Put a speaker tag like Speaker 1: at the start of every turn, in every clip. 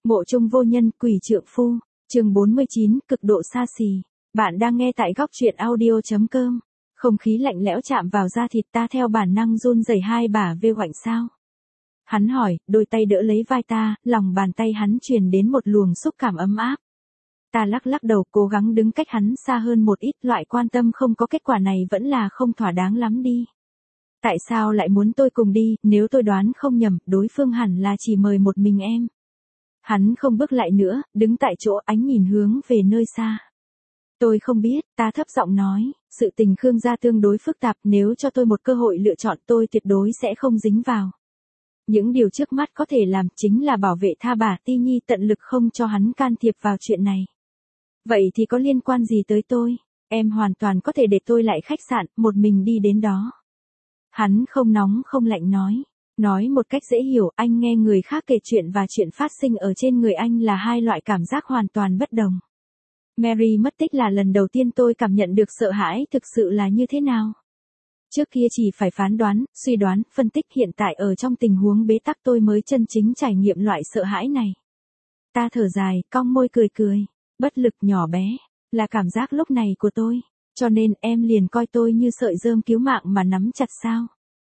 Speaker 1: Mộ Chung vô nhân, quỷ trượng phu, chương 49, cực độ xa xỉ. Bạn đang nghe tại góc truyện audio.com. Không khí lạnh lẽo chạm vào da thịt ta theo bản năng run rẩy hai bả vê hoạnh sao. Hắn hỏi, đôi tay đỡ lấy vai ta, lòng bàn tay hắn truyền đến một luồng xúc cảm ấm áp. Ta lắc lắc đầu cố gắng đứng cách hắn xa hơn một ít, loại quan tâm không có kết quả này vẫn là không thỏa đáng lắm đi. Tại sao lại muốn tôi cùng đi, nếu tôi đoán không nhầm, đối phương hẳn là chỉ mời một mình em. Hắn không bước lại nữa, đứng tại chỗ ánh nhìn hướng về nơi xa. Tôi không biết, ta thấp giọng nói, sự tình Khương gia tương đối phức tạp, nếu cho tôi một cơ hội lựa chọn tôi tuyệt đối sẽ không dính vào. Những điều trước mắt có thể làm chính là bảo vệ tha bà Ti Nhi, tận lực không cho hắn can thiệp vào chuyện này. Vậy thì có liên quan gì tới tôi, em hoàn toàn có thể để tôi lại khách sạn, một mình đi đến đó. Hắn không nóng không lạnh nói một cách dễ hiểu, anh nghe người khác kể chuyện và chuyện phát sinh ở trên người anh là hai loại cảm giác hoàn toàn bất đồng. Mary mất tích là lần đầu tiên tôi cảm nhận được sợ hãi thực sự là như thế nào. Trước kia chỉ phải phán đoán, suy đoán, phân tích, hiện tại ở trong tình huống bế tắc tôi mới chân chính trải nghiệm loại sợ hãi này. Ta thở dài, cong môi cười, bất lực nhỏ bé, là cảm giác lúc này của tôi, cho nên em liền coi tôi như sợi rơm cứu mạng mà nắm chặt sao.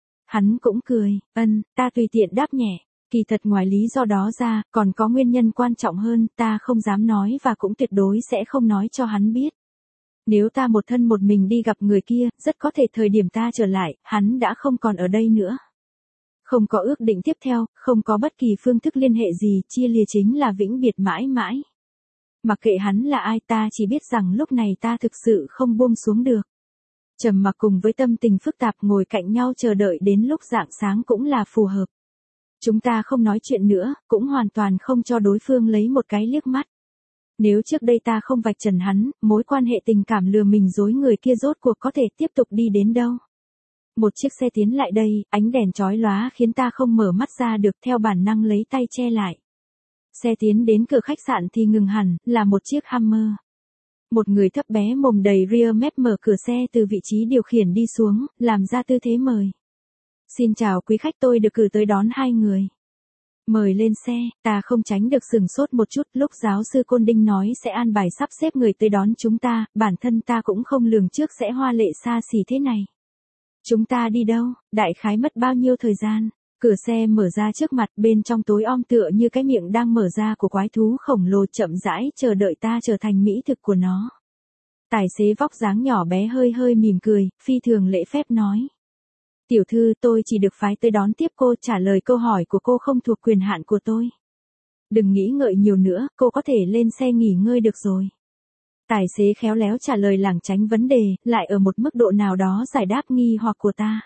Speaker 1: Hắn cũng cười, ta tùy tiện đáp nhẹ, kỳ thật ngoài lý do đó ra, còn có nguyên nhân quan trọng hơn, ta không dám nói và cũng tuyệt đối sẽ không nói cho hắn biết. Nếu ta một thân một mình đi gặp người kia, rất có thể thời điểm ta trở lại, hắn đã không còn ở đây nữa. Không có ước định tiếp theo, không có bất kỳ phương thức liên hệ gì, chia lìa chính là vĩnh biệt mãi mãi. Mặc kệ hắn là ai, ta chỉ biết rằng lúc này ta thực sự không buông xuống được. Trầm mặc cùng với tâm tình phức tạp ngồi cạnh nhau chờ đợi đến lúc rạng sáng cũng là phù hợp. Chúng ta không nói chuyện nữa, cũng hoàn toàn không cho đối phương lấy một cái liếc mắt. Nếu trước đây ta không vạch trần hắn, mối quan hệ tình cảm lừa mình dối người kia rốt cuộc có thể tiếp tục đi đến đâu. Một chiếc xe tiến lại đây, ánh đèn chói lóa khiến ta không mở mắt ra được, theo bản năng lấy tay che lại. Xe tiến đến cửa khách sạn thì ngừng hẳn, là một chiếc Hummer. Một người thấp bé mồm đầy ria mép mở cửa xe từ vị trí điều khiển đi xuống, làm ra tư thế mời. Xin chào quý khách, tôi được cử tới đón hai người. Mời lên xe, ta không tránh được sửng sốt một chút, lúc giáo sư Côn Đinh nói sẽ an bài sắp xếp người tới đón chúng ta, bản thân ta cũng không lường trước sẽ hoa lệ xa xỉ thế này. Chúng ta đi đâu, đại khái mất bao nhiêu thời gian? Cửa xe mở ra trước mặt, bên trong tối om tựa như cái miệng đang mở ra của quái thú khổng lồ chậm rãi chờ đợi ta trở thành mỹ thực của nó. Tài xế vóc dáng nhỏ bé hơi mỉm cười, phi thường lễ phép nói. Tiểu thư, tôi chỉ được phái tới đón tiếp cô, trả lời câu hỏi của cô không thuộc quyền hạn của tôi. Đừng nghĩ ngợi nhiều nữa, cô có thể lên xe nghỉ ngơi được rồi. Tài xế khéo léo trả lời lảng tránh vấn đề, lại ở một mức độ nào đó giải đáp nghi hoặc của ta.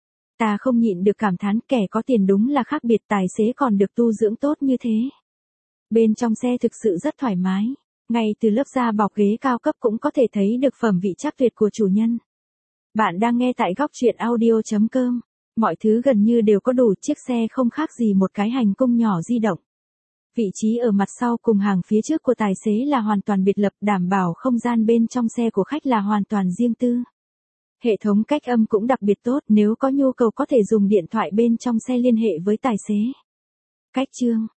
Speaker 1: Ta không nhịn được cảm thán, kẻ có tiền đúng là khác biệt, tài xế còn được tu dưỡng tốt như thế. Bên trong xe thực sự rất thoải mái, ngay từ lớp da bọc ghế cao cấp cũng có thể thấy được phẩm vị chắc tuyệt của chủ nhân. Bạn đang nghe tại góc truyện audio.com. Mọi thứ gần như đều có đủ, chiếc xe không khác gì một cái hành cung nhỏ di động. Vị trí ở mặt sau cùng hàng phía trước của tài xế là hoàn toàn biệt lập, đảm bảo không gian bên trong xe của khách là hoàn toàn riêng tư. Hệ thống cách âm cũng đặc biệt tốt, nếu có nhu cầu có thể dùng điện thoại bên trong xe liên hệ với tài xế. Cách chương,